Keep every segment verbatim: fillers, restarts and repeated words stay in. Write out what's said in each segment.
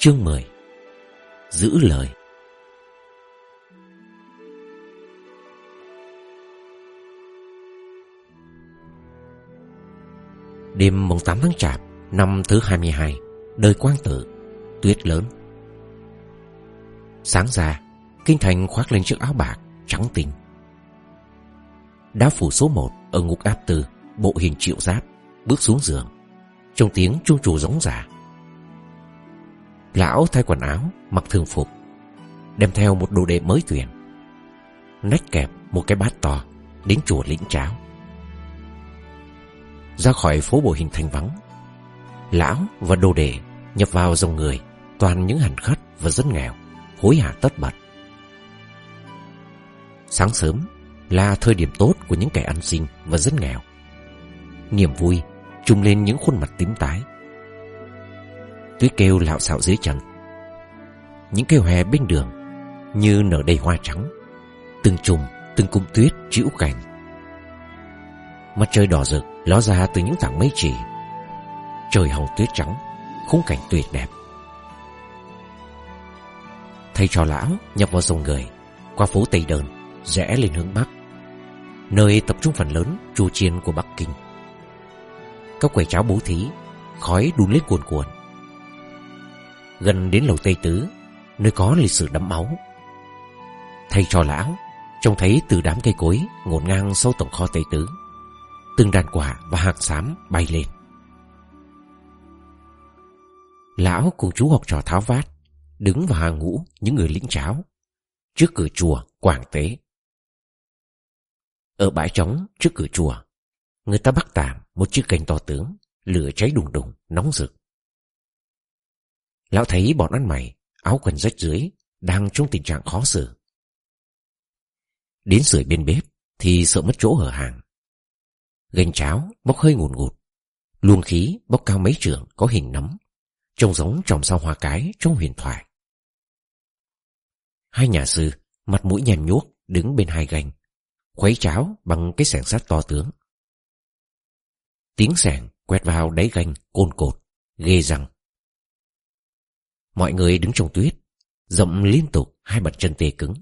Chương mười. Giữ lời. Đêm mùng tám tháng Chạp, năm thứ hai mươi hai, đời Quang Tử, tuyết lớn. Sáng ra, Kinh Thành khoác lên chiếc áo bạc trắng tinh. Đao phủ số một ở ngục áp tư, bộ hình Triệu Giáp, bước xuống giường, trong tiếng chuông chù rống rả. Lão thay quần áo, mặc thường phục, đem theo một đồ đệ mới tuyển, nách kẹp một cái bát to, đến chùa lĩnh cháo. Ra khỏi phố bộ hình thanh vắng, lão và đồ đệ nhập vào dòng người, toàn những hành khất và dân nghèo, hối hả tất bật. Sáng sớm là thời điểm tốt của những kẻ ăn xin và dân nghèo. Niềm vui trùng lên những khuôn mặt tím tái. Tuyết kêu lạo xạo dưới chân. Những cây hòe bên đường như nở đầy hoa trắng, từng chùm từng cung tuyết trĩu cành. Mặt trời đỏ rực ló ra từ những tảng mây chỉ. Trời hồng tuyết trắng, khung cảnh tuyệt đẹp. Thầy trò lão nhập vào dòng người, qua phố Tây Đơn, rẽ lên hướng Bắc, nơi tập trung phần lớn chùa chiền của Bắc Kinh. Các quầy cháo bố thí, khói đun lên cuồn cuộn. Gần đến lầu Tây Tứ, nơi có lịch sử đẫm máu, thầy trò lão trông thấy từ đám cây cối ngổn ngang sau tổng kho Tây Tứ, từng đàn quả và hạt xám bay lên. Lão cùng chú học trò tháo vát đứng vào hàng ngũ những người lĩnh cháo trước cửa chùa Quảng Tế. Ở bãi trống trước cửa chùa, người ta bắc tạm một chiếc gành to tướng, lửa cháy đùng đùng nóng rực. Lão thấy bọn ăn mày áo quần rách rưới đang trong tình trạng khó xử. Đến sưởi bên bếp thì sợ mất chỗ hở hàng. Gành cháo bốc hơi ngùn ngụt, luồng khí bốc cao mấy trượng có hình nấm, trông giống chòm sao hoa cái trong huyền thoại. Hai nhà sư mặt mũi nhèm nhuốc đứng bên hai gành, khuấy cháo bằng cái xẻng sắt to tướng. Tiếng xẻng quẹt vào đáy gành cồn cột, ghê răng. Mọi người đứng trong tuyết, dậm liên tục hai bàn chân tê cứng.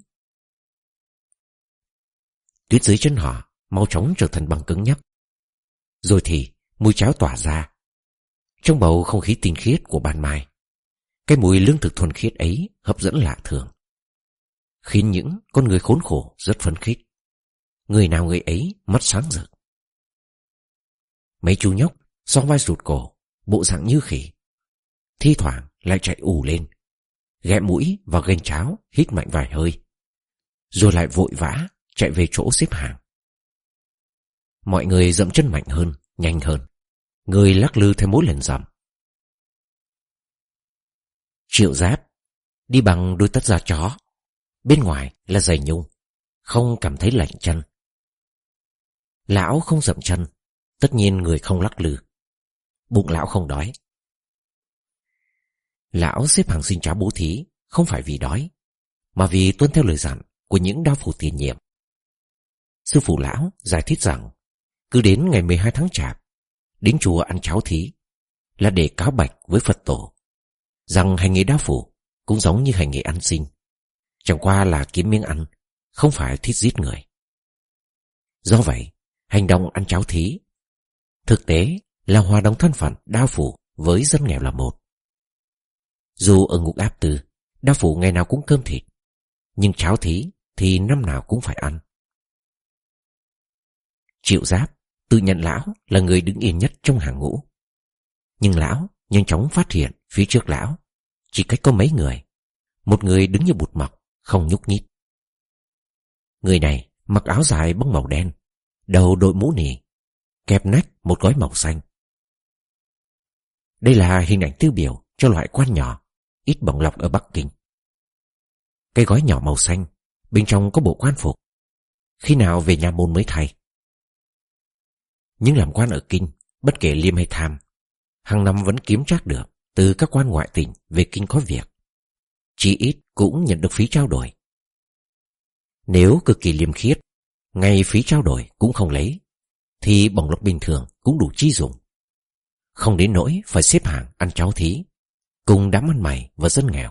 Tuyết dưới chân họ mau chóng trở thành băng cứng nhấp. Rồi thì mùi cháo tỏa ra. Trong bầu không khí tinh khiết của ban mai, cái mùi lương thực thuần khiết ấy hấp dẫn lạ thường, khiến những con người khốn khổ rất phấn khích. Người nào người ấy mắt sáng rực. Mấy chú nhóc xoong vai rụt cổ, bộ dạng như khỉ, thi thoảng lại chạy ù lên, ghé mũi vào gành cháo hít mạnh vài hơi, rồi lại vội vã chạy về chỗ xếp hàng. Mọi người dậm chân mạnh hơn, nhanh hơn, người lắc lư theo mỗi lần dậm. Triệu Giáp đi bằng đôi tất da chó, bên ngoài là giày nhung, không cảm thấy lạnh chân. Lão không dậm chân, tất nhiên người không lắc lư. Bụng lão không đói. Lão xếp hàng xin cháo bố thí không phải vì đói, mà vì tuân theo lời dặn của những đao phủ tiền nhiệm. Sư phụ lão giải thích rằng cứ đến ngày mười hai tháng Chạp, đến chùa ăn cháo thí là để cáo bạch với Phật tổ rằng hành nghề đao phủ cũng giống như hành nghề ăn xin, chẳng qua là kiếm miếng ăn, không phải thiết giết người. Do vậy, hành động ăn cháo thí thực tế là hòa đồng thân phận đao phủ với dân nghèo là một. Dù ở ngục áp tư, đao phủ ngày nào cũng cơm thịt, nhưng cháo thí thì năm nào cũng phải ăn. Triệu Giáp tự nhận lão là người đứng yên nhất trong hàng ngũ. Nhưng lão nhanh chóng phát hiện phía trước lão chỉ cách có mấy người. Một người đứng như bụt mọc, không nhúc nhích. Người này mặc áo dài bông màu đen, đầu đội mũ nỉ, kẹp nách một gói màu xanh. Đây là hình ảnh tiêu biểu cho loại quan nhỏ ít bổng lộc ở Bắc Kinh. Cái gói nhỏ màu xanh, bên trong có bộ quan phục, khi nào về nhà môn mới thay. Nhưng làm quan ở Kinh, bất kể liêm hay tham, hàng năm vẫn kiếm trác được từ các quan ngoại tỉnh về Kinh có việc, chỉ ít cũng nhận được phí trao đổi. Nếu cực kỳ liêm khiết, ngay phí trao đổi cũng không lấy, thì bổng lộc bình thường cũng đủ chi dùng, không đến nỗi phải xếp hàng ăn cháo thí, cùng đám ăn mày và dân nghèo.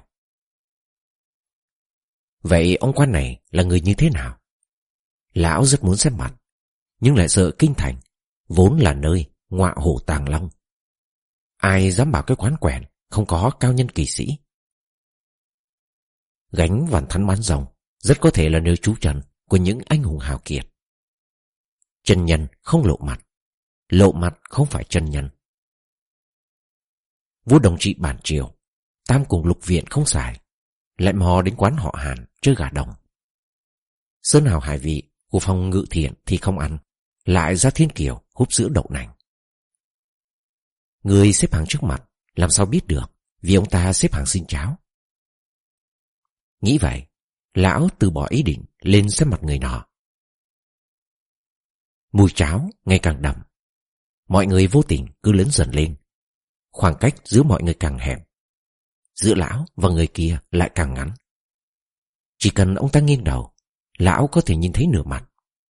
Vậy ông quan này là người như thế nào? Lão rất muốn xem mặt, nhưng lại sợ kinh thành vốn là nơi ngọa hổ tàng long. Ai dám bảo cái quán quèn không có cao nhân kỳ sĩ. Gánh Vạn Thắn Bán Rồng rất có thể là nơi trú trần của những anh hùng hào kiệt. Chân nhân không lộ mặt, lộ mặt không phải chân nhân. Vua Đồng Trị bản triều, tam cùng lục viện không xài, lại mò đến quán họ Hàn chơi gà đồng. Sơn hào hải vị của phòng ngự thiện thì không ăn, lại ra thiên kiều húp sữa đậu nành. Người xếp hàng trước mặt làm sao biết được, vì ông ta xếp hàng xin cháo. Nghĩ vậy, lão từ bỏ ý định lên xem mặt người nọ. Mùi cháo ngày càng đậm, mọi người vô tình cứ lớn dần lên, khoảng cách giữa mọi người càng hẹp, giữa lão và người kia lại càng ngắn. Chỉ cần ông ta nghiêng đầu, lão có thể nhìn thấy nửa mặt.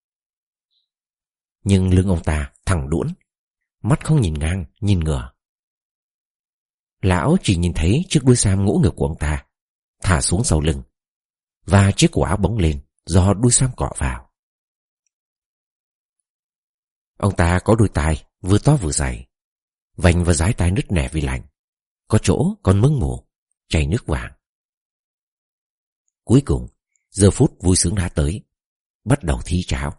Nhưng lưng ông ta thẳng đuỗn, mắt không nhìn ngang nhìn ngửa. Lão chỉ nhìn thấy chiếc đuôi sam ngỗ ngược của ông ta thả xuống sau lưng, và chiếc cổ áo bóng lên do đuôi sam cọ vào. Ông ta có đôi tai vừa to vừa dày, vành và dái tai nứt nẻ vì lạnh, có chỗ còn mưng mù, chảy nước vàng. Cuối cùng, giờ phút vui sướng đã tới, bắt đầu thi cháo.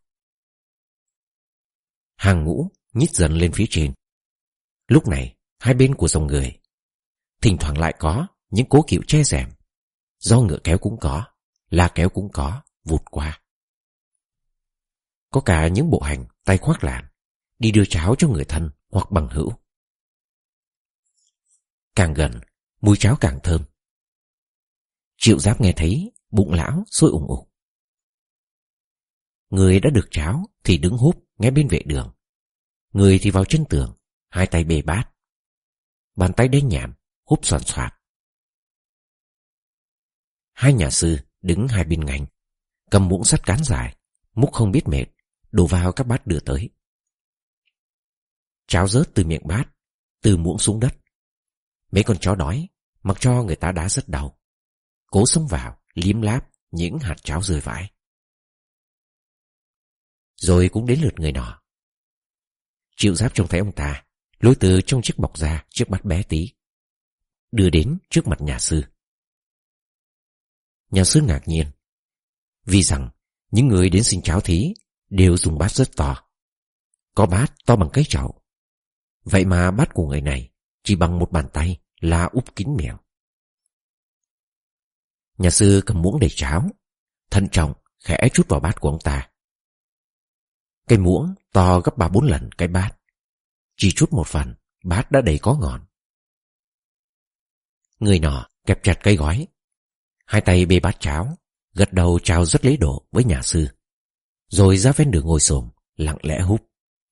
Hàng ngũ nhích dần lên phía trên. Lúc này, hai bên của dòng người, thỉnh thoảng lại có những cố kiệu che rèm, do ngựa kéo cũng có, la kéo cũng có, vụt qua. Có cả những bộ hành tay khoác làn, đi đưa cháo cho người thân hoặc bằng hữu. Càng gần, mùi cháo càng thơm. Triệu Giáp nghe thấy bụng lão sôi ủng ục. Người đã được cháo thì đứng húp ngay bên vệ đường, người thì vào chân tường, hai tay bê bát, bàn tay đen nhảm húp soàn soạt. Hai nhà sư đứng hai bên ngành, cầm muỗng sắt cán dài, múc không biết mệt, đổ vào các bát đưa tới. Cháo rớt từ miệng bát, từ muỗng xuống đất. Mấy con chó đói, mặc cho người ta đá rất đau, cố xông vào liếm láp những hạt cháo rơi vãi. Rồi cũng đến lượt người nọ. Triệu Giáp trông thấy ông ta lôi từ trong chiếc bọc ra chiếc bát bé tí, đưa đến trước mặt nhà sư. Nhà sư ngạc nhiên, vì rằng những người đến xin cháo thí đều dùng bát rất to. Có bát to bằng cái chậu, vậy mà bát của người này chỉ bằng một bàn tay là úp kín miệng. Nhà sư cầm muỗng đầy cháo, thận trọng khẽ chút vào bát của ông ta. Cái muỗng to gấp ba bốn lần cái bát, chỉ chút một phần, bát đã đầy có ngọn. Người nọ kẹp chặt cái gói, hai tay bê bát cháo, gật đầu chào rất lễ độ với nhà sư, rồi ra ven đường ngồi xổm lặng lẽ húp.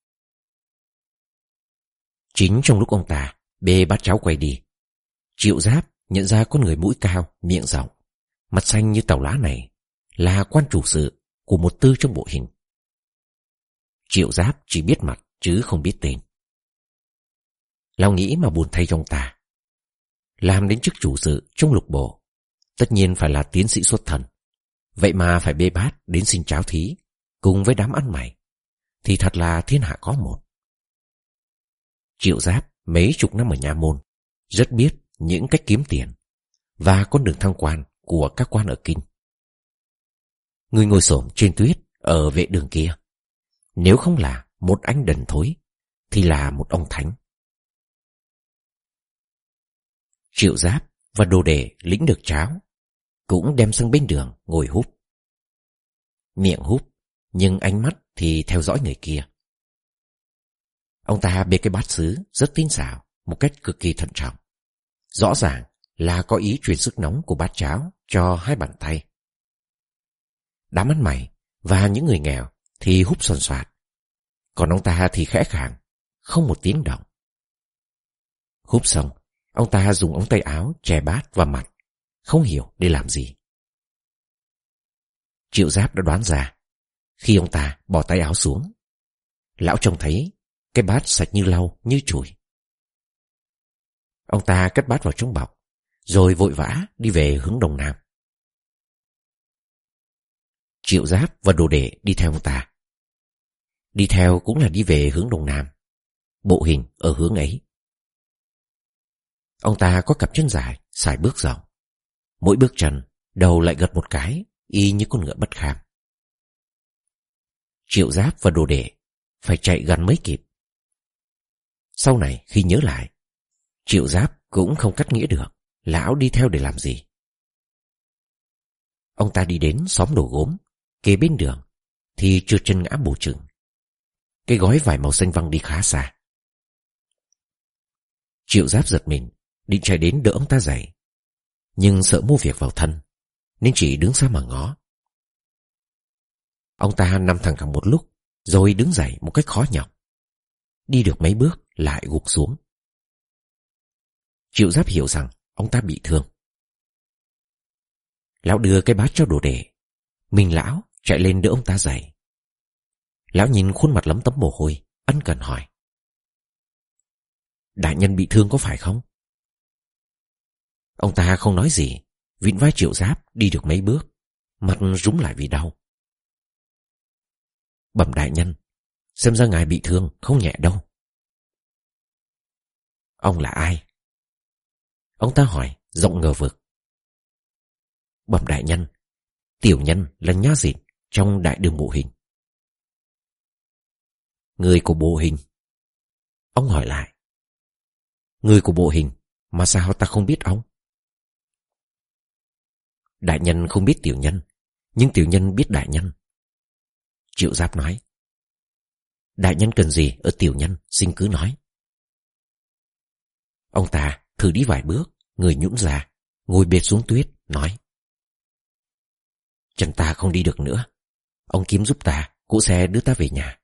Chính trong lúc ông ta bê bát cháo quay đi, Triệu Giáp nhận ra con người mũi cao, miệng rộng, mặt xanh như tàu lá này là quan chủ sự của một tư trong bộ hình. Triệu Giáp chỉ biết mặt chứ không biết tên. Lão nghĩ mà buồn thay trong ta. Làm đến chức chủ sự trong lục bộ, tất nhiên phải là tiến sĩ xuất thần, vậy mà phải bê bát đến xin cháo thí cùng với đám ăn mày, thì thật là thiên hạ có một. Triệu Giáp mấy chục năm ở nhà môn, rất biết những cách kiếm tiền và con đường thăng quan của các quan ở kinh. Người ngồi xổm trên tuyết ở vệ đường kia, nếu không là một anh đần thối thì là một ông thánh. Triệu Giáp và đồ đệ lĩnh được cháo cũng đem sang bên đường ngồi húp. Miệng húp, nhưng ánh mắt thì theo dõi người kia. Ông ta bê cái bát sứ rất tinh xảo, một cách cực kỳ thận trọng. Rõ ràng là có ý truyền sức nóng của bát cháo cho hai bàn tay. Đám ăn mày và những người nghèo thì húp xoàn xoạt, còn ông ta thì khẽ khàng, không một tiếng động. Húp xong, ông ta dùng ống tay áo che bát và mặt, không hiểu để làm gì. Triệu Giáp đã đoán ra, khi ông ta bỏ tay áo xuống, lão trông thấy cái bát sạch như lau, như chùi. Ông ta cất bát vào trong bọc, rồi vội vã đi về hướng đông nam. Triệu Giáp và đồ đệ đi theo ông ta. Đi theo cũng là đi về hướng đông nam, bộ hình ở hướng ấy. Ông ta có cặp chân dài, sải bước rộng. Mỗi bước chân, đầu lại gật một cái, y như con ngựa bất kham. Triệu Giáp và đồ đệ phải chạy gần mới kịp. Sau này khi nhớ lại, Triệu Giáp cũng không cắt nghĩa được lão đi theo để làm gì. Ông ta đi đến xóm đồ gốm kế bên đường thì trượt chân ngã bổ chừng. Cái gói vải màu xanh văng đi khá xa. Triệu Giáp giật mình, định chạy đến đỡ ông ta dậy, nhưng sợ mua việc vào thân nên chỉ đứng xa mà ngó. Ông ta nằm thẳng cẳng một lúc rồi đứng dậy một cách khó nhọc. Đi được mấy bước lại gục xuống. Triệu Giáp hiểu rằng ông ta bị thương. Lão đưa cái bát cho đồ đệ. Mình lão chạy lên đỡ ông ta dậy. Lão nhìn khuôn mặt lấm tấm mồ hôi, ân cần hỏi: Đại nhân bị thương có phải không? Ông ta không nói gì, vịn vai Triệu Giáp đi được mấy bước, mặt rúm lại vì đau. Bẩm đại nhân, xem ra ngài bị thương không nhẹ đâu. Ông là ai? Ông ta hỏi giọng ngờ vực. Bẩm đại nhân, tiểu nhân là nhá dịt trong đại đường bộ hình. Người của bộ hình? Ông hỏi lại. Người của bộ hình, mà sao ta không biết ông? Đại nhân không biết tiểu nhân, nhưng tiểu nhân biết đại nhân. Triệu Giáp nói. Đại nhân cần gì ở tiểu nhân, xin cứ nói. Ông ta thử đi vài bước, người nhũn ra, ngồi bệt xuống tuyết, nói: Chân ta không đi được nữa, ông kiếm giúp ta, cỗ xe đưa ta về nhà.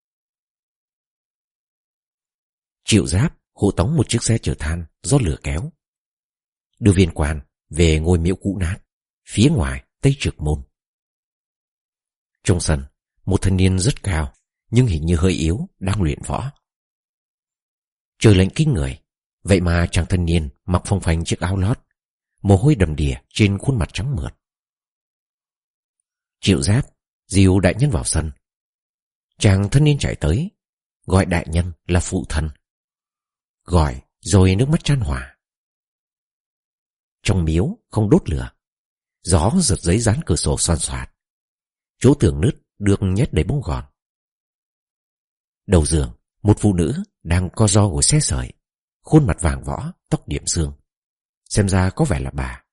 Triệu Giáp hộ tống một chiếc xe chở than do lửa kéo, đưa viên quan về ngôi miễu cũ nát phía ngoài Tây Trực Môn. Trong sân, một thanh niên rất cao nhưng hình như hơi yếu đang luyện võ. Trời lạnh kinh người, vậy mà chàng thanh niên mặc phồng phanh chiếc áo lót, mồ hôi đầm đìa trên khuôn mặt trắng mượt. Triệu Giáp dìu đại nhân vào sân. Chàng thanh niên chạy tới, gọi đại nhân là phụ thân. Gọi rồi nước mắt chan hòa. Trong miếu không đốt lửa, gió giật giấy dán cửa sổ xoan xoạt. Chỗ tường nứt được nhét đầy bông gòn. Đầu giường, một phụ nữ đang co ro ngồi xe sợi, khuôn mặt vàng võ, tóc điểm xương, xem ra có vẻ là bà.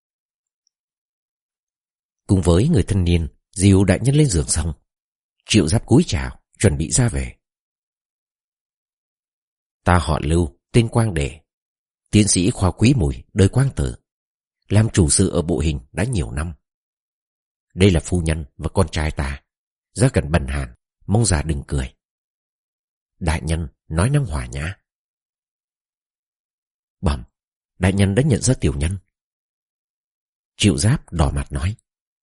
Cùng với người thanh niên dìu đại nhân lên giường xong, Triệu Giáp cúi chào, chuẩn bị ra về. Ta họ Lưu, tên Quang Đề, tiến sĩ khoa Quý Mùi, đời Quang Tử, làm chủ sự ở bộ hình đã nhiều năm. Đây là phu nhân và con trai ta, ra gần bần hàn, mong già đừng cười. Đại nhân nói năng hòa nhã. Bẩm, đại nhân đã nhận ra tiểu nhân. Triệu Giáp đỏ mặt nói.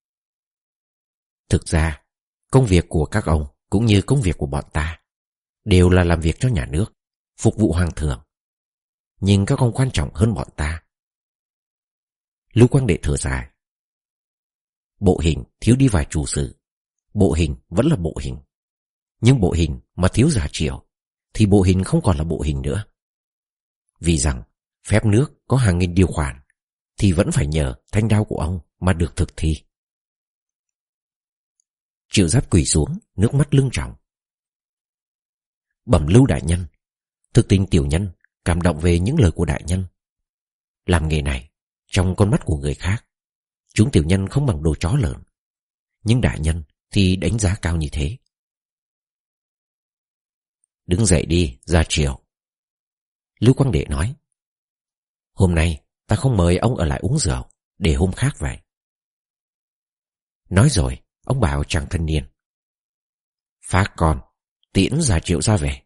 Thực ra, công việc của các ông cũng như công việc của bọn ta đều là làm việc cho nhà nước, phục vụ hoàng thượng. Nhưng các ông quan trọng hơn bọn ta. Lưu Quang Đệ thở dài. Bộ hình thiếu đi vài chủ sự, bộ hình vẫn là bộ hình. Nhưng bộ hình mà thiếu giả Triệu thì bộ hình không còn là bộ hình nữa. Vì rằng phép nước có hàng nghìn điều khoản thì vẫn phải nhờ thanh đao của ông mà được thực thi. Triệu Giáp quỳ xuống, nước mắt lưng tròng. Bẩm Lưu đại nhân, thực tình tiểu nhân cảm động về những lời của đại nhân. Làm nghề này, trong con mắt của người khác, chúng tiểu nhân không bằng đồ chó lợn, nhưng đại nhân thì đánh giá cao như thế. Đứng dậy đi, ra Triều. Lưu Quang Đệ nói. Hôm nay ta không mời ông ở lại uống rượu, để hôm khác vậy. Nói rồi, ông bảo chàng thanh niên. Phác con, tiễn Già Triệu ra về.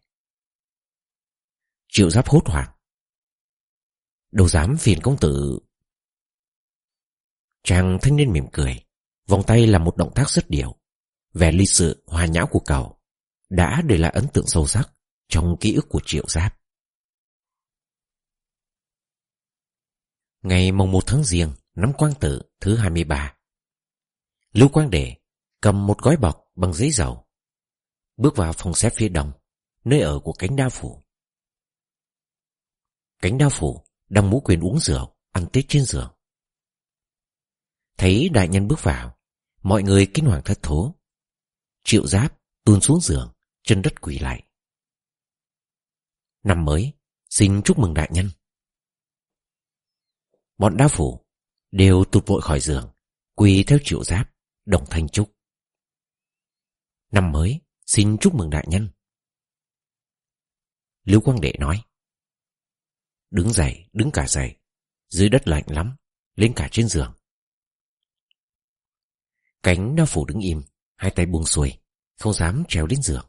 Triệu Giáp hốt hoảng. Đâu dám phiền công tử. Chàng thanh niên mỉm cười, vòng tay làm một động tác rất điệu. Vẻ lịch sự hòa nhã của cậu đã để lại ấn tượng sâu sắc trong ký ức của Triệu Giáp. Ngày mồng một tháng Giêng năm Quang Tự thứ hai mươi ba, Lưu Quang Đệ cầm một gói bọc bằng giấy dầu, bước vào phòng xếp phía đông, nơi ở của Cánh Đao Phủ. Cánh Đao Phủ đang mũ quyền uống rượu, ăn Tết trên giường. Thấy đại nhân bước vào, mọi người kinh hoàng thất thố. Triệu Giáp tuôn xuống giường, chân đất quỳ lại. Năm mới, xin chúc mừng đại nhân. Bọn Đao Phủ đều tụt vội khỏi giường, quỳ theo Triệu Giáp, đồng thanh chúc. Năm mới, xin chúc mừng đại nhân. Lưu Quang Đệ nói: Đứng dậy, đứng cả dậy, dưới đất lạnh lắm, lên cả trên giường. Cánh Đao Phủ đứng im, hai tay buông xuôi, không dám trèo lên giường.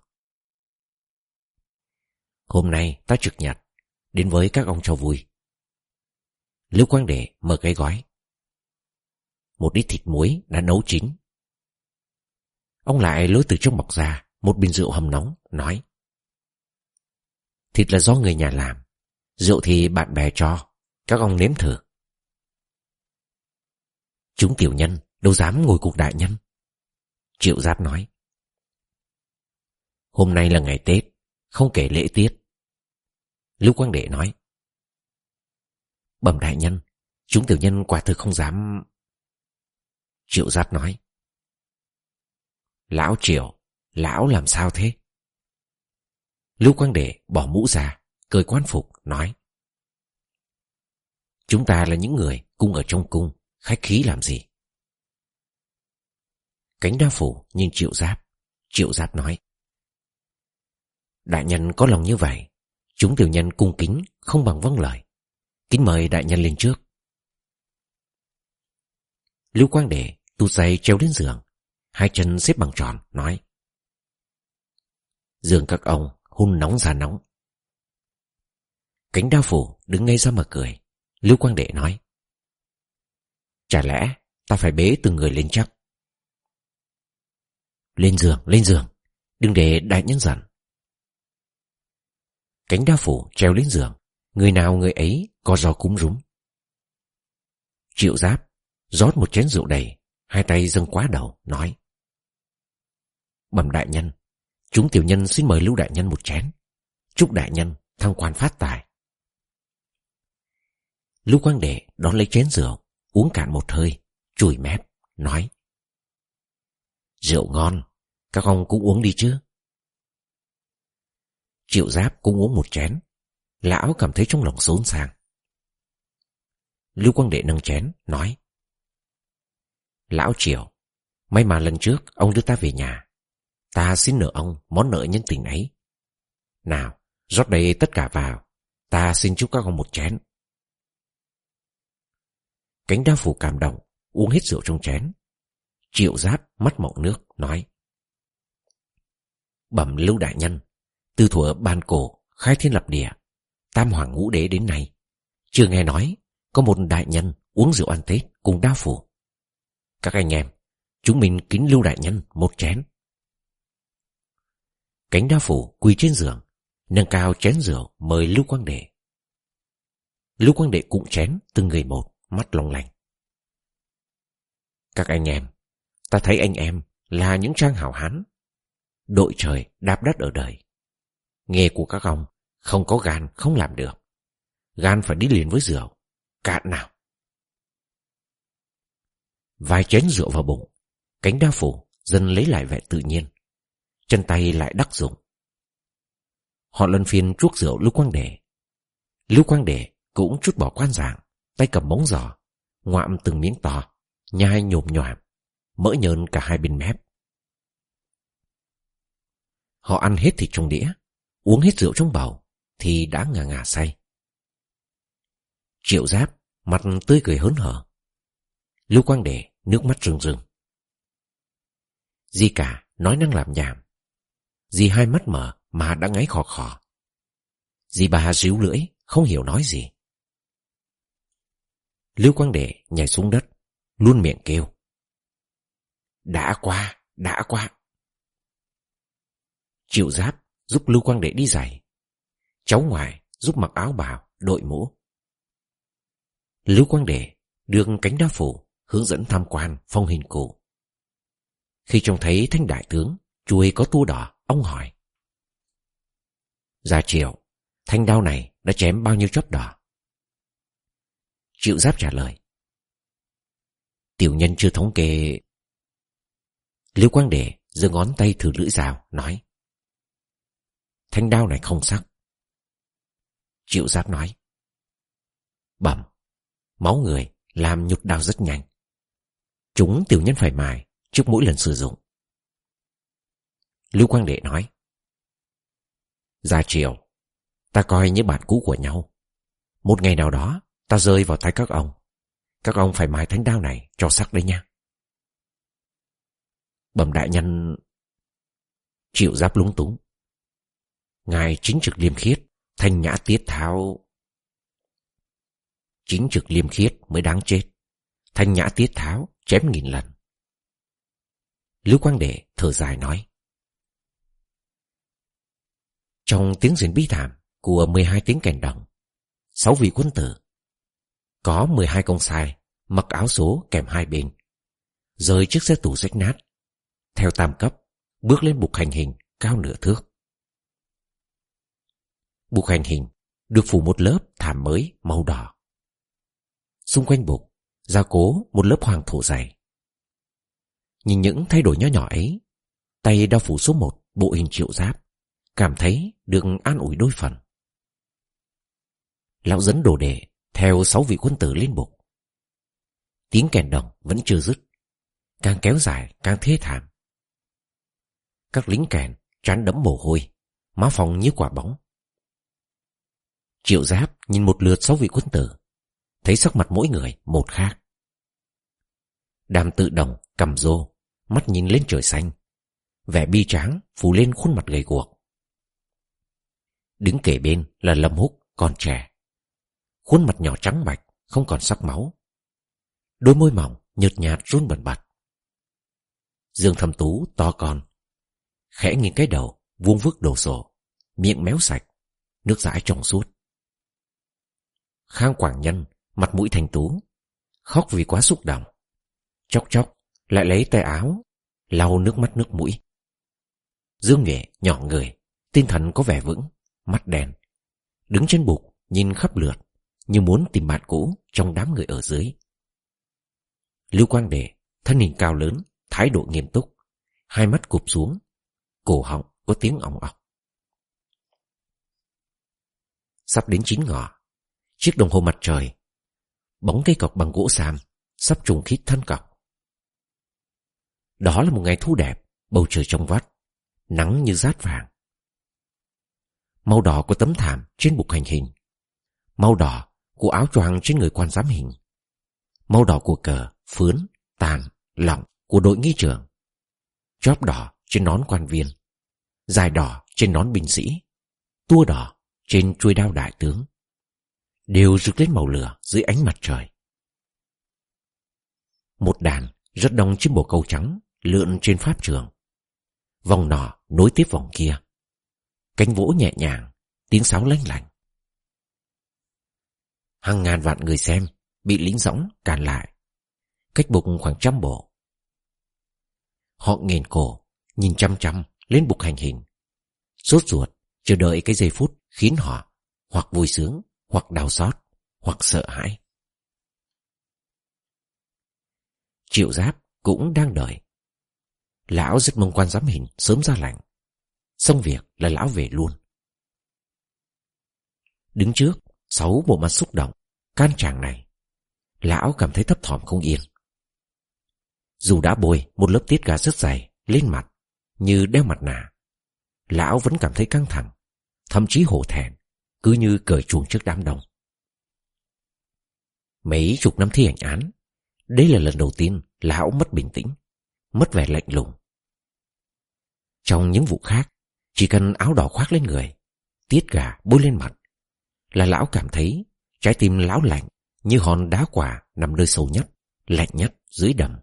Hôm nay ta trực nhật, đến với các ông cho vui. Lưu Quang Đệ mở cái gói. Một ít thịt muối đã nấu chín. Ông lại lôi từ trong bọc ra một bình rượu hầm nóng, nói: Thịt là do người nhà làm, rượu thì bạn bè cho, các ông nếm thử. Chúng tiểu nhân đâu dám ngồi cùng đại nhân. Triệu Giáp nói: Hôm nay là ngày Tết, không kể lễ tiết. Lưu Quang Đệ nói: Bẩm đại nhân, chúng tiểu nhân quả thực không dám. Triệu Giáp nói: Lão Triệu, lão làm sao thế? Lưu Quang Đệ bỏ mũ ra, cởi quan phục, nói: Chúng ta là những người cùng ở trong cung, khách khí làm gì? Cánh Đao Phủ nhìn Triệu Giáp. Triệu Giáp nói: Đại nhân có lòng như vậy, chúng tiểu nhân cung kính không bằng vâng lời. Kính mời đại nhân lên trước. Lưu Quang Đệ tụt dây treo đến giường, hai chân xếp bằng tròn, nói: Giường các ông hun nóng ra nóng. Cánh Đao Phủ đứng ngay ra mà cười. Lưu Quang Đệ nói: Chả lẽ ta phải bế từng người lên chắc? Lên giường, lên giường, đừng để đại nhân giận. Cánh Đao Phủ treo lên giường, người nào người ấy có gió cúm rúm. Triệu Giáp rót một chén rượu đầy, hai tay dâng quá đầu, nói: Bẩm đại nhân, chúng tiểu nhân xin mời Lưu đại nhân một chén, chúc đại nhân thăng quan phát tài. Lưu Quang Đệ đón lấy chén rượu, uống cạn một hơi, chùi mép, nói: Rượu ngon, các ông cũng uống đi chứ. Triệu Giáp cũng uống một chén. Lão cảm thấy trong lòng xốn sang. Lưu Quang Đệ nâng chén, nói: Lão Triệu, may mà lần trước ông đưa ta về nhà, ta xin nợ ông món nợ nhân tình ấy. Nào, rót đầy tất cả vào, ta xin chúc các ông một chén. Cánh Đao Phủ cảm động, uống hết rượu trong chén. Triệu Giáp mắt mọng nước, nói: Bẩm Lưu đại nhân, từ thuở ban cổ khai thiên lập địa, tam hoàng ngũ đế đến nay, chưa nghe nói có một đại nhân uống rượu ăn Tết cùng Đao Phủ. Các anh em, chúng mình kính Lưu đại nhân một chén. Cánh Đao Phủ quỳ trên giường, nâng cao chén rượu mời Lưu Quang Đệ. Lưu Quang Đệ cũng chén từng người một, mắt long lanh. Các anh em, ta thấy anh em là những trang hảo hán, đội trời đạp đất ở đời. Nghề của các ông không có gan không làm được, gan phải đi liền với rượu. Cạn nào. Vài chén rượu vào bụng, Cánh Đao Phủ dần lấy lại vẻ tự nhiên, chân tay lại đắc dụng. Họ luân phiên chuốc rượu Lưu Quang Đệ. Lưu Quang Đệ cũng trút bỏ quan giảng, tay cầm móng giò, ngoạm từng miếng to, nhai nhồm nhoàm, mỡ nhờn cả hai bên mép. Họ ăn hết thịt trong đĩa, uống hết rượu trong bầu, thì đã ngà ngà say. Triệu Giáp mặt tươi cười hớn hở. Lưu Quang Đệ nước mắt rưng rưng. Dì cả nói năng làm nhảm. Dì hai mắt mở mà đã ngáy khò khò. Dì bà ríu lưỡi, không hiểu nói gì. Lưu Quang Đệ nhảy xuống đất, luôn miệng kêu: Đã qua, đã qua. Triệu Giáp giúp Lưu Quang Đệ đi giày. Cháu ngoại giúp mặc áo bào, đội mũ. Lưu Quang Đệ đương cánh đao phủ hướng dẫn tham quan phong hình cụ. Khi trông thấy Thanh đại tướng chuôi có tua đỏ, ông hỏi: Gia Triệu, thanh đao này đã chém bao nhiêu chóp đỏ? Triệu Giáp trả lời: Tiểu nhân chưa thống kê. Lưu Quang Đệ giơ ngón tay thử lưỡi dao, nói: Thanh đao này không sắc. Triệu Giáp nói: Bẩm, máu người làm nhục đao rất nhanh. Chúng tiểu nhân phải mài trước mỗi lần sử dụng. Lưu Quang Đệ nói: Gia Triệu, ta coi như bạn cũ của nhau. Một ngày nào đó ta rơi vào tay các ông, các ông phải mài thanh đao này cho sắc đấy nha. Bẩm đại nhân. Triệu Giáp lúng túng: Ngài chính trực liêm khiết, thanh nhã tiết tháo. Chính trực liêm khiết mới đáng chết, thanh nhã tiết tháo chém nghìn lần. Lưu Quang Đệ thở dài nói: Trong tiếng diễn bi thảm của mười hai tiếng kèn đồng, sáu vị quân tử, có mười hai công sai mặc áo số kèm hai bên, rời chiếc xe tủ rách nát, theo tam cấp bước lên bục hành hình cao nửa thước. Bục hành hình được phủ một lớp thảm mới màu đỏ. Xung quanh bục gia cố một lớp hoàng thổ dày. Nhìn những thay đổi nhỏ nhỏ ấy, tay đao phủ số một bộ hình Triệu Giáp cảm thấy được an ủi đôi phần. Lão dẫn đồ đệ theo sáu vị quân tử lên bục. Tiếng kèn đồng vẫn chưa dứt, càng kéo dài càng thê thảm. Các lính kèn trán đẫm mồ hôi, má phồng như quả bóng. Triệu Giáp nhìn một lượt sáu vị quân tử, thấy sắc mặt mỗi người một khác. Đàm Tự Đồng cầm rô, mắt nhìn lên trời xanh, vẻ bi tráng phủ lên khuôn mặt gầy guộc. Đứng kề bên là Lâm Húc còn trẻ, khuôn mặt nhỏ trắng bạch, không còn sắc máu, đôi môi mỏng nhợt nhạt run bần bật. Dương Thâm Tú to con, khẽ nghiêng cái đầu vuông vức đồ sộ, miệng méo sạch, nước dãi trong suốt. Khang Quảng Nhân mặt mũi thành tú, khóc vì quá xúc động, chốc chốc lại lấy tay áo lau nước mắt nước mũi. Dương Nghệ nhỏ người, tinh thần có vẻ vững, mắt đèn, đứng trên bục nhìn khắp lượt như muốn tìm bạn cũ trong đám người ở dưới. Lưu Quang Đệ thân hình cao lớn, thái độ nghiêm túc, hai mắt cụp xuống, cổ họng có tiếng ỏng ọc. Sắp đến chín ngọ, chiếc đồng hồ mặt trời, bóng cây cọc bằng gỗ xàm sắp trùng khít thân cọc. Đó là một ngày thu đẹp, bầu trời trong vắt, nắng như rát vàng. Màu đỏ của tấm thảm trên bục hành hình, màu đỏ của áo choàng trên người quan giám hình, màu đỏ của cờ, phướn, tàn, lọng của đội nghi trưởng, chóp đỏ trên nón quan viên, dài đỏ trên nón binh sĩ, tua đỏ trên chuôi đao đại tướng, đều rực lên màu lửa dưới ánh mặt trời. Một đàn rất đông chim bồ câu trắng lượn trên pháp trường, vòng nọ nối tiếp vòng kia, cánh vỗ nhẹ nhàng, tiếng sáo lanh lảnh. Hàng ngàn vạn người xem bị lính dõng cản lại, cách bục khoảng trăm bộ. Họ nghền cổ nhìn chăm chăm lên bục hành hình, sốt ruột chờ đợi cái giây phút khiến họ hoặc vui sướng, hoặc đau xót, hoặc sợ hãi. Triệu Giáp cũng đang đợi. Lão rất mong quan giám hình sớm ra lệnh, xong việc là lão về luôn. Đứng trước sáu bộ mặt xúc động can tràng này, lão cảm thấy thấp thỏm không yên. Dù đã bôi một lớp tiết gà rất dày lên mặt như đeo mặt nạ, lão vẫn cảm thấy căng thẳng, thậm chí hổ thẹn, cứ như cởi chuồng trước đám đông. Mấy chục năm thi hành án, đây là lần đầu tiên lão mất bình tĩnh, mất vẻ lạnh lùng. Trong những vụ khác, chỉ cần áo đỏ khoác lên người, tiết gà bôi lên mặt, là lão cảm thấy trái tim lão lạnh như hòn đá quả nằm nơi sâu nhất, lạnh nhất dưới đầm.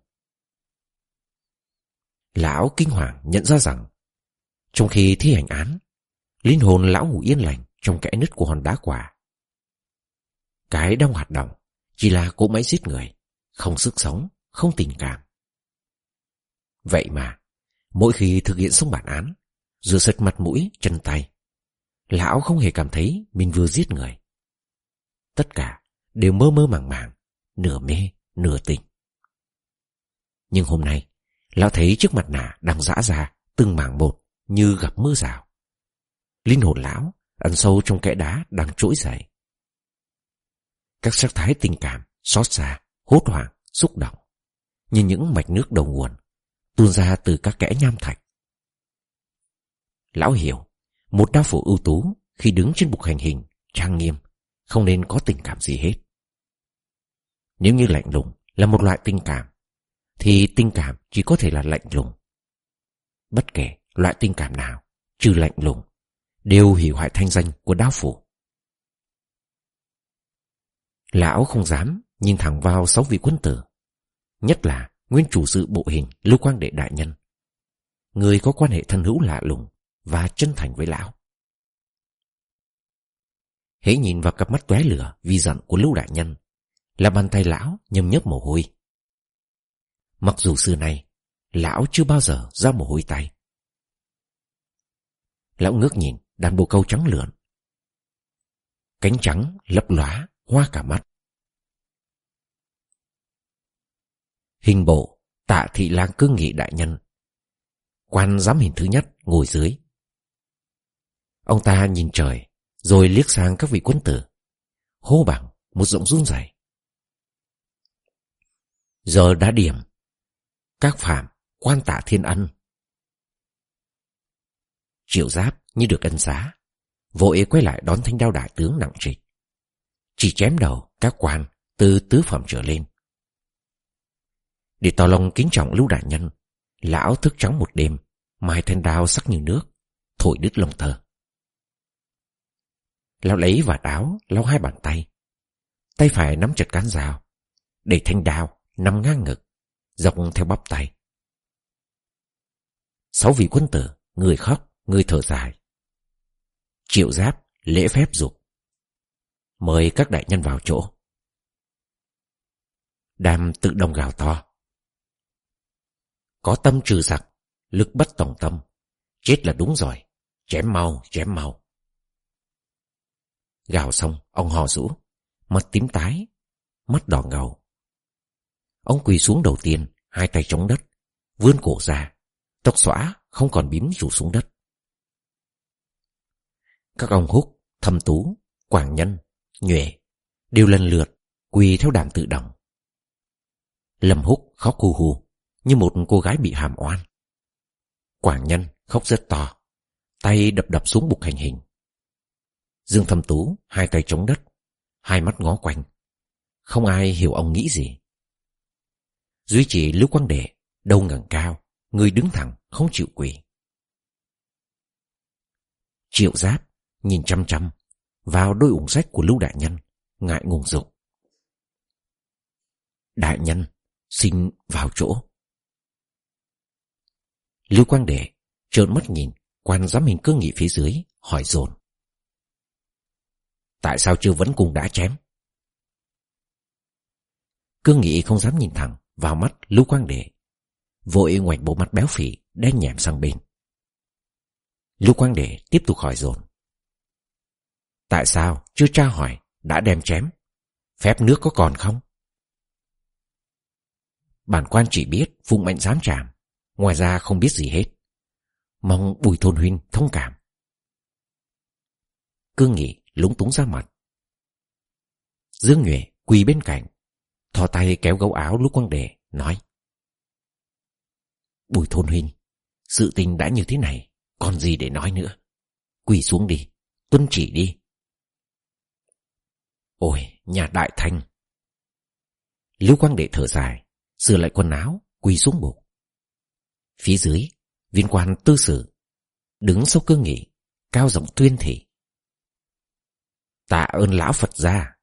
Lão kinh hoàng nhận ra rằng, trong khi thi hành án, linh hồn lão ngủ yên lành trong kẽ nứt của hòn đá quả. Cái đau hạt đỏng chỉ là cỗ máy giết người, không sức sống, không tình cảm. Vậy mà, mỗi khi thực hiện xong bản án, rửa sạch mặt mũi, chân tay, lão không hề cảm thấy mình vừa giết người. Tất cả đều mơ mơ màng màng, nửa mê, nửa tỉnh. Nhưng hôm nay, lão thấy chiếc mặt nạ đang giã ra từng mảng một như gặp mưa rào. Linh hồn lão ẩn sâu trong kẽ đá đang trỗi dậy. Các sắc thái tình cảm, xót xa, hốt hoảng, xúc động, như những mạch nước đầu nguồn tuôn ra từ các kẽ nham thạch. Lão hiểu, một đao phủ ưu tú khi đứng trên bục hành hình trang nghiêm không nên có tình cảm gì hết. Nếu như lạnh lùng là một loại tình cảm, thì tình cảm chỉ có thể là lạnh lùng. Bất kể loại tình cảm nào, trừ lạnh lùng, đều hủy hoại thanh danh của đao phủ. Lão không dám nhìn thẳng vào sáu vị quân tử, nhất là nguyên chủ sự bộ hình Lưu Quang Đệ đại nhân, người có quan hệ thân hữu lạ lùng và chân thành với lão. Hễ nhìn vào cặp mắt tóe lửa vì giận của Lưu đại nhân, là bàn tay lão nhâm nhớp mồ hôi. Mặc dù xưa nay lão chưa bao giờ ra mồ hôi tay. Lão ngước nhìn đàn bồ câu trắng lượn, cánh trắng lấp lóa hoa cả mắt. Hình bộ Tạ Thị Lang Cương Nghị đại nhân, quan giám hình thứ nhất, ngồi dưới. Ông ta nhìn trời, rồi liếc sang các vị quân tử, hô bằng một giọng run rẩy: giờ đã điểm, các phạm quan Tạ Thiên Ân. Triệu Giáp như được ân xá, vội quay lại đón thanh đao đại tướng nặng trịch, chỉ chém đầu các quan từ tứ phẩm trở lên. Để tỏ lòng kính trọng Lưu đại nhân, lão thức trắng một đêm, mai thanh đao sắc như nước, thổi đứt lông tơ. Lão lấy vạt áo lau hai bàn tay, tay phải nắm chặt cán dao, để thanh đao nằm ngang ngực, dọc theo bắp tay. Sáu vị quân tử, người khóc, người thở dài. Triệu Giáp lễ phép giục: mời các đại nhân vào chỗ. Đàm Tự Đồng gào to: có tâm trừ giặc, lực bất tòng tâm, chết là đúng rồi, chém mau, chém mau. Gào xong, ông hò rũ, mặt tím tái, mắt đỏ ngầu. Ông quỳ xuống đầu tiên, hai tay chống đất, vươn cổ ra, tóc xõa không còn bím rủ xuống đất. Các ông Húc, Thâm Tú, Quảng Nhân, Nhuệ đều lần lượt quỳ theo Đàm Tự Đồng. Lâm Húc khóc hu hu như một cô gái bị hàm oan. Quảng Nhân khóc rất to, tay đập đập xuống bục hành hình. Dương Thâm Tú hai tay chống đất, hai mắt ngó quanh, không ai hiểu ông nghĩ gì. Duy chỉ Lưu Quang Đệ đầu ngẩng cao, người đứng thẳng không chịu quỳ. Triệu Giáp nhìn chăm chăm vào đôi ủng sách của Lưu đại nhân, ngại ngùng dục: đại nhân xin vào chỗ. Lưu Quang Đệ trợn mắt nhìn quan giám hình Cương Nghị phía dưới, hỏi dồn: tại sao chưa vấn cùng đã chém? Cương Nghị không dám nhìn thẳng vào mắt Lưu Quang Đệ, vội ngoảnh bộ mặt béo phì đen nhẻm sang bên. Lưu Quang Đệ tiếp tục hỏi dồn: tại sao chưa tra hỏi đã đem chém? Phép nước có còn không? Bản quan chỉ biết phụng mệnh giám trảm, ngoài ra không biết gì hết. Mong Bùi Thôn huynh thông cảm. Cương Nghị lúng túng ra mặt. Dương Nhuệ quỳ bên cạnh, thò tay kéo gấu áo Lưu Quang Đệ, nói: Bùi Thôn huynh, sự tình đã như thế này, còn gì để nói nữa. Quỳ xuống đi, tuân chỉ đi. Ôi, nhà đại thanh. Lưu Quang Đệ thở dài, sửa lại quần áo, quỳ xuống bục. Phía dưới, viên quan tư sử đứng sau Cương Nghị, cao giọng tuyên thị: tạ ơn lão Phật gia.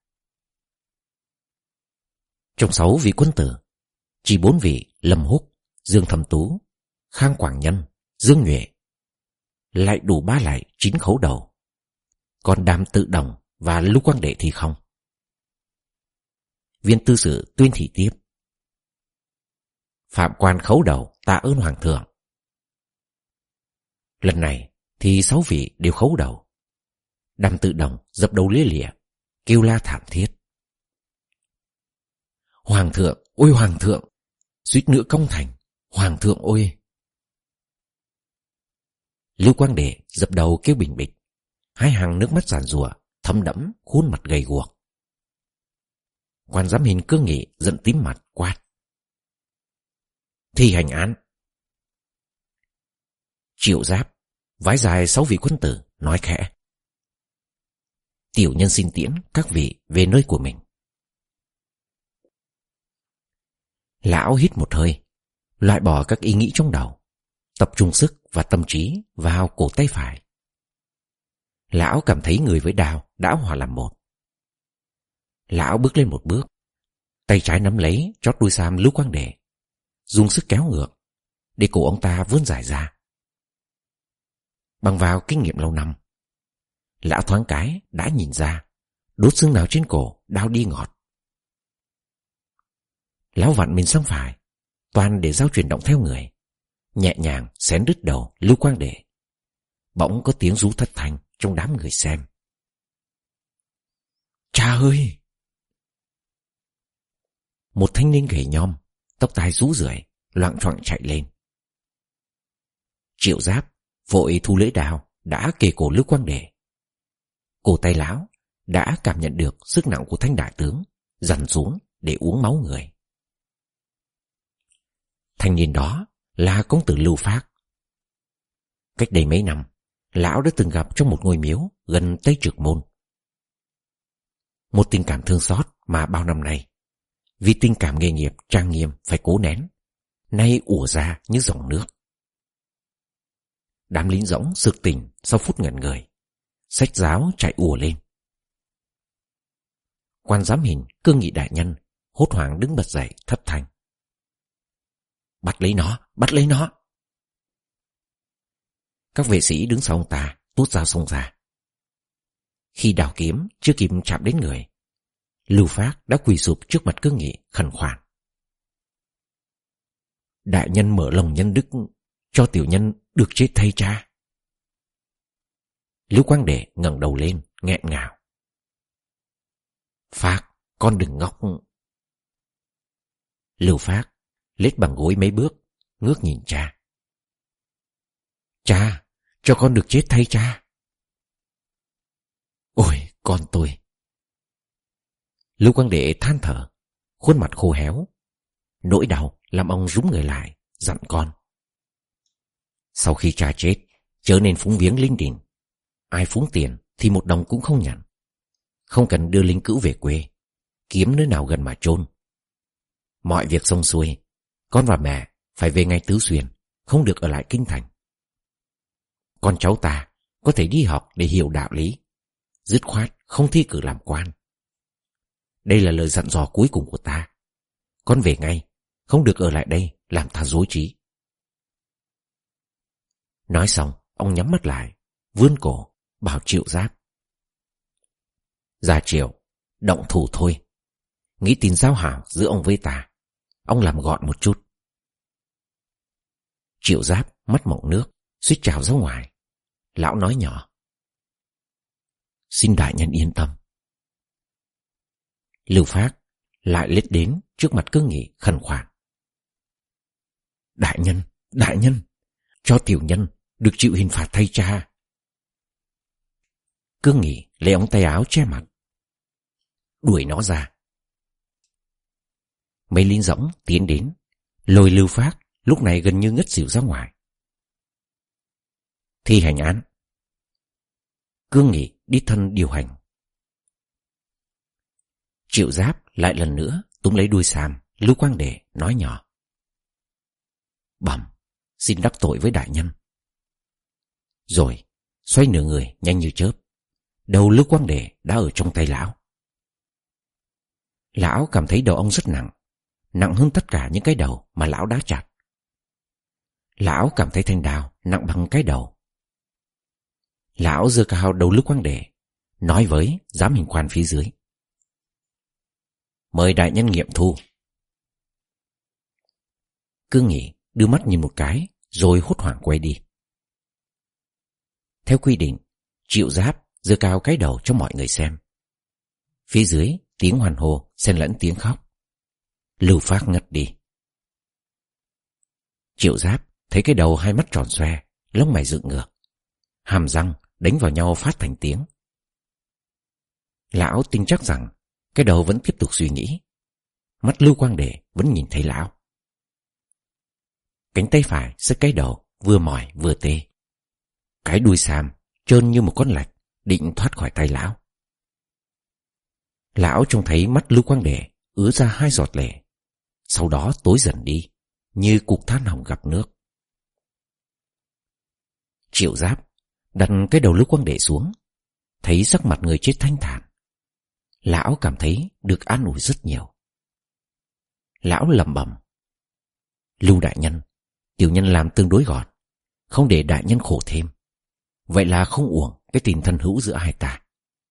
Trong sáu vị quân tử, chỉ bốn vị Lâm Húc, Dương Thâm Tú, Khang Quảng Nhân, Dương Nhuệ lại đủ ba lại chín khấu đầu, còn Đàm Tự Đồng và Lưu Quang Đệ thì không. viên tư sự tuyên thị tiếp: Phạm quan khấu đầu tạ ơn hoàng thượng. Lần này thì sáu vị đều khấu đầu. Đàm Tự Đồng dập đầu lia lịa, kêu la thảm thiết: Hoàng thượng, ôi hoàng thượng, suýt nữa công thành, hoàng thượng ôi! Lưu Quang Đệ dập đầu kêu bình bịch, hai hàng nước mắt giàn giụa thấm đẫm khuôn mặt gầy guộc. Quan giám hình Cương Nghị giận tím mặt quát: Thi hành án. Triệu Giáp vái dài sáu vị quân tử, nói khẽ: Tiểu nhân xin tiễn các vị về nơi của mình. Lão hít một hơi, loại bỏ các ý nghĩ trong đầu, tập trung sức và tâm trí vào cổ tay phải. Lão cảm thấy người với đao đã hòa làm một. Lão bước lên một bước, tay trái nắm lấy chót đuôi sam Lưu Quang Đệ, dùng sức kéo ngược để cổ ông ta vươn dài ra. Bằng vào kinh nghiệm lâu năm, lão thoáng cái đã nhìn ra đốt xương nào trên cổ đao đi ngọt. Lão vặn mình sang phải, toàn để dao chuyển động theo người, nhẹ nhàng xén đứt đầu Lưu Quang Đệ. Bỗng có tiếng rú thất thanh trong đám người xem: Cha ơi! Một thanh niên gầy nhom, tóc tai rũ rượi, loạng choạng chạy lên. Triệu Giáp vội thu lưỡi đao đã kề cổ Lưu Quang Đệ. Cổ tay lão đã cảm nhận được sức nặng của thanh đại tướng dằn xuống để uống máu người. Thanh niên đó là công tử Lưu Phác. Cách đây mấy năm, lão đã từng gặp trong một ngôi miếu gần Tây Trực Môn. Một tình cảm thương xót mà bao năm nay, vì tình cảm nghề nghiệp trang nghiêm phải cố nén, nay ùa ra như dòng nước. Đám lính dõng sực tỉnh sau phút ngẩn người, xách giáo chạy ùa lên. Quan giám hình Cương Nghị đại nhân hốt hoảng đứng bật dậy thất thanh: Bắt lấy nó, bắt lấy nó! Các vệ sĩ đứng sau ông ta tuốt dao xông ra. Khi đào kiếm chưa kịp chạm đến người, Lưu Phác đã quỳ sụp trước mặt Cương Nghị khẩn khoản: Đại nhân mở lòng nhân đức, cho tiểu nhân được chết thay cha. Lưu Quang Đệ ngẩng đầu lên nghẹn ngào: Phác, con đừng ngốc. Lưu Phác lết bằng gối mấy bước, ngước nhìn cha: Cha, cho con được chết thay cha. Ôi con tôi! Lưu Quang Đệ than thở, khuôn mặt khô héo. Nỗi đau làm ông rúm người lại, dặn con: Sau khi cha chết, chớ nên phúng viếng linh đình. Ai phúng tiền thì một đồng cũng không nhận. Không cần đưa linh cữu về quê, kiếm nơi nào gần mà chôn. Mọi việc xong xuôi, con và mẹ phải về ngay Tứ Xuyên, không được ở lại kinh thành. Con cháu ta có thể đi học để hiểu đạo lý, dứt khoát không thi cử làm quan. Đây là lời dặn dò cuối cùng của ta. Con về ngay, không được ở lại đây làm ta rối trí. Nói xong, ông nhắm mắt lại, vươn cổ, bảo Triệu Giáp: Gia Triệu, động thủ thôi. Nghĩ tin giao hảo giữa ông với ta, ông làm gọn một chút. Triệu Giáp mắt mọng nước, suýt trào ra ngoài. Lão nói nhỏ: Xin đại nhân yên tâm. Lưu Phác lại lết đến trước mặt Cương Nghị khẩn khoản: Đại nhân, đại nhân, cho tiểu nhân được chịu hình phạt thay cha. Cương Nghị lấy ống tay áo che mặt: Đuổi nó ra. Mấy lính dõng tiến đến, lôi Lưu Phác lúc này gần như ngất xỉu ra ngoài. Thi hành án. Cương Nghị đích thân điều hành. Triệu Giáp lại lần nữa túm lấy đuôi sam Lưu Quang Đệ, nói nhỏ: Bẩm, xin đắc tội với đại nhân. Rồi xoay nửa người nhanh như chớp, đầu Lưu Quang Đệ đã ở trong tay lão. Lão cảm thấy đầu ông rất nặng, nặng hơn tất cả những cái đầu mà lão đã chặt. Lão cảm thấy thanh đao nặng bằng cái đầu. Lão giơ cao đầu Lưu Quang Đệ, nói với giám hình quan phía dưới: Mời đại nhân nghiệm thu. Cương Nghị đưa mắt nhìn một cái, rồi hốt hoảng quay đi. Theo quy định, Triệu Giáp giơ cao cái đầu cho mọi người xem. Phía dưới tiếng hoan hô xen lẫn tiếng khóc. Lưu Phác ngất đi. Triệu Giáp thấy cái đầu hai mắt tròn xoe, lông mày dựng ngược, hàm răng đánh vào nhau phát thành tiếng. Lão tin chắc rằng cái đầu vẫn tiếp tục suy nghĩ. Mắt Lưu Quang Đệ vẫn nhìn thấy lão. Cánh tay phải xách cái đầu, vừa mỏi vừa tê. Cái đuôi sam trơn như một con lạch, định thoát khỏi tay lão. Lão trông thấy mắt Lưu Quang Đệ ứa ra hai giọt lệ, sau đó tối dần đi, như cục than hồng gặp nước. Triệu Giáp đặt cái đầu Lưu Quang Đệ xuống, thấy sắc mặt người chết thanh thản. Lão cảm thấy được an ủi rất nhiều. Lão lẩm bẩm: Lưu đại nhân, tiểu nhân làm tương đối gọn, không để đại nhân khổ thêm. Vậy là không uổng cái tình thân hữu giữa hai ta.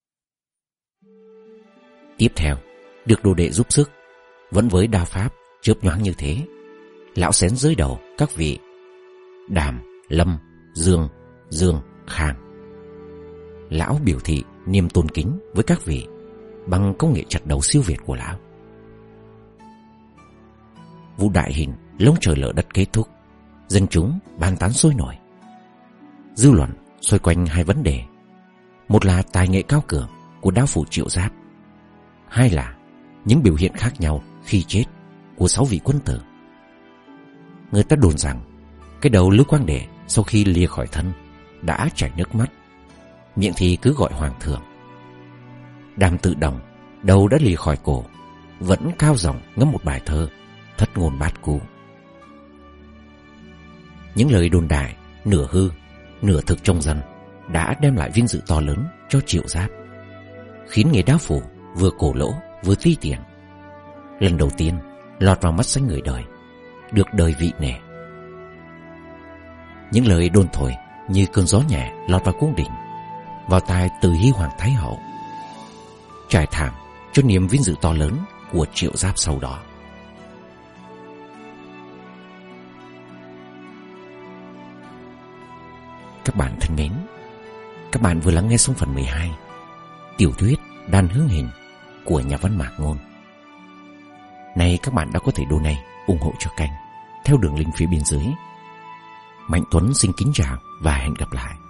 Tiếp theo, được đồ đệ giúp sức, vẫn với đao pháp chớp nhoáng như thế, lão xén dưới đầu các vị Đàm, Lâm, Dương, Dương, Khang. Lão biểu thị niềm tôn kính với các vị bằng công nghệ chặt đầu siêu việt của lão. Vụ đại hình lông trời lở đất kết thúc, dân chúng bàn tán sôi nổi. Dư luận xoay quanh hai vấn đề: một là tài nghệ cao cường của đao phủ Triệu Giáp, hai là những biểu hiện khác nhau khi chết của sáu vị quân tử. Người ta đồn rằng cái đầu Lưu Quang Đệ sau khi lìa khỏi thân đã chảy nước mắt, miệng thì cứ gọi hoàng thượng. Đàm Tự Đồng đầu đã lìa khỏi cổ, vẫn cao giọng ngâm một bài thơ thất ngôn bát cú. Những lời đồn đại nửa hư nửa thực trong dân đã đem lại vinh dự to lớn cho Triệu Giáp, khiến nghề đao phủ vừa cổ lỗ vừa ti tiền, lần đầu tiên lọt vào mắt xanh người đời, được đời vị nể. Những lời đồn thổi như cơn gió nhẹ lọt vào cung đình, vào tai Từ Hy Hoàng Thái Hậu, trải thảm cho niềm vinh dự to lớn của Triệu Giáp sau đó. Các bạn thân mến, các bạn vừa lắng nghe xong phần mười hai tiểu thuyết Đan Hướng Hình của nhà văn Mạc Ngôn. Này các bạn đã có thể donate ủng hộ cho kênh theo đường link phía bên dưới. Mạnh Tuấn xin kính chào và hẹn gặp lại.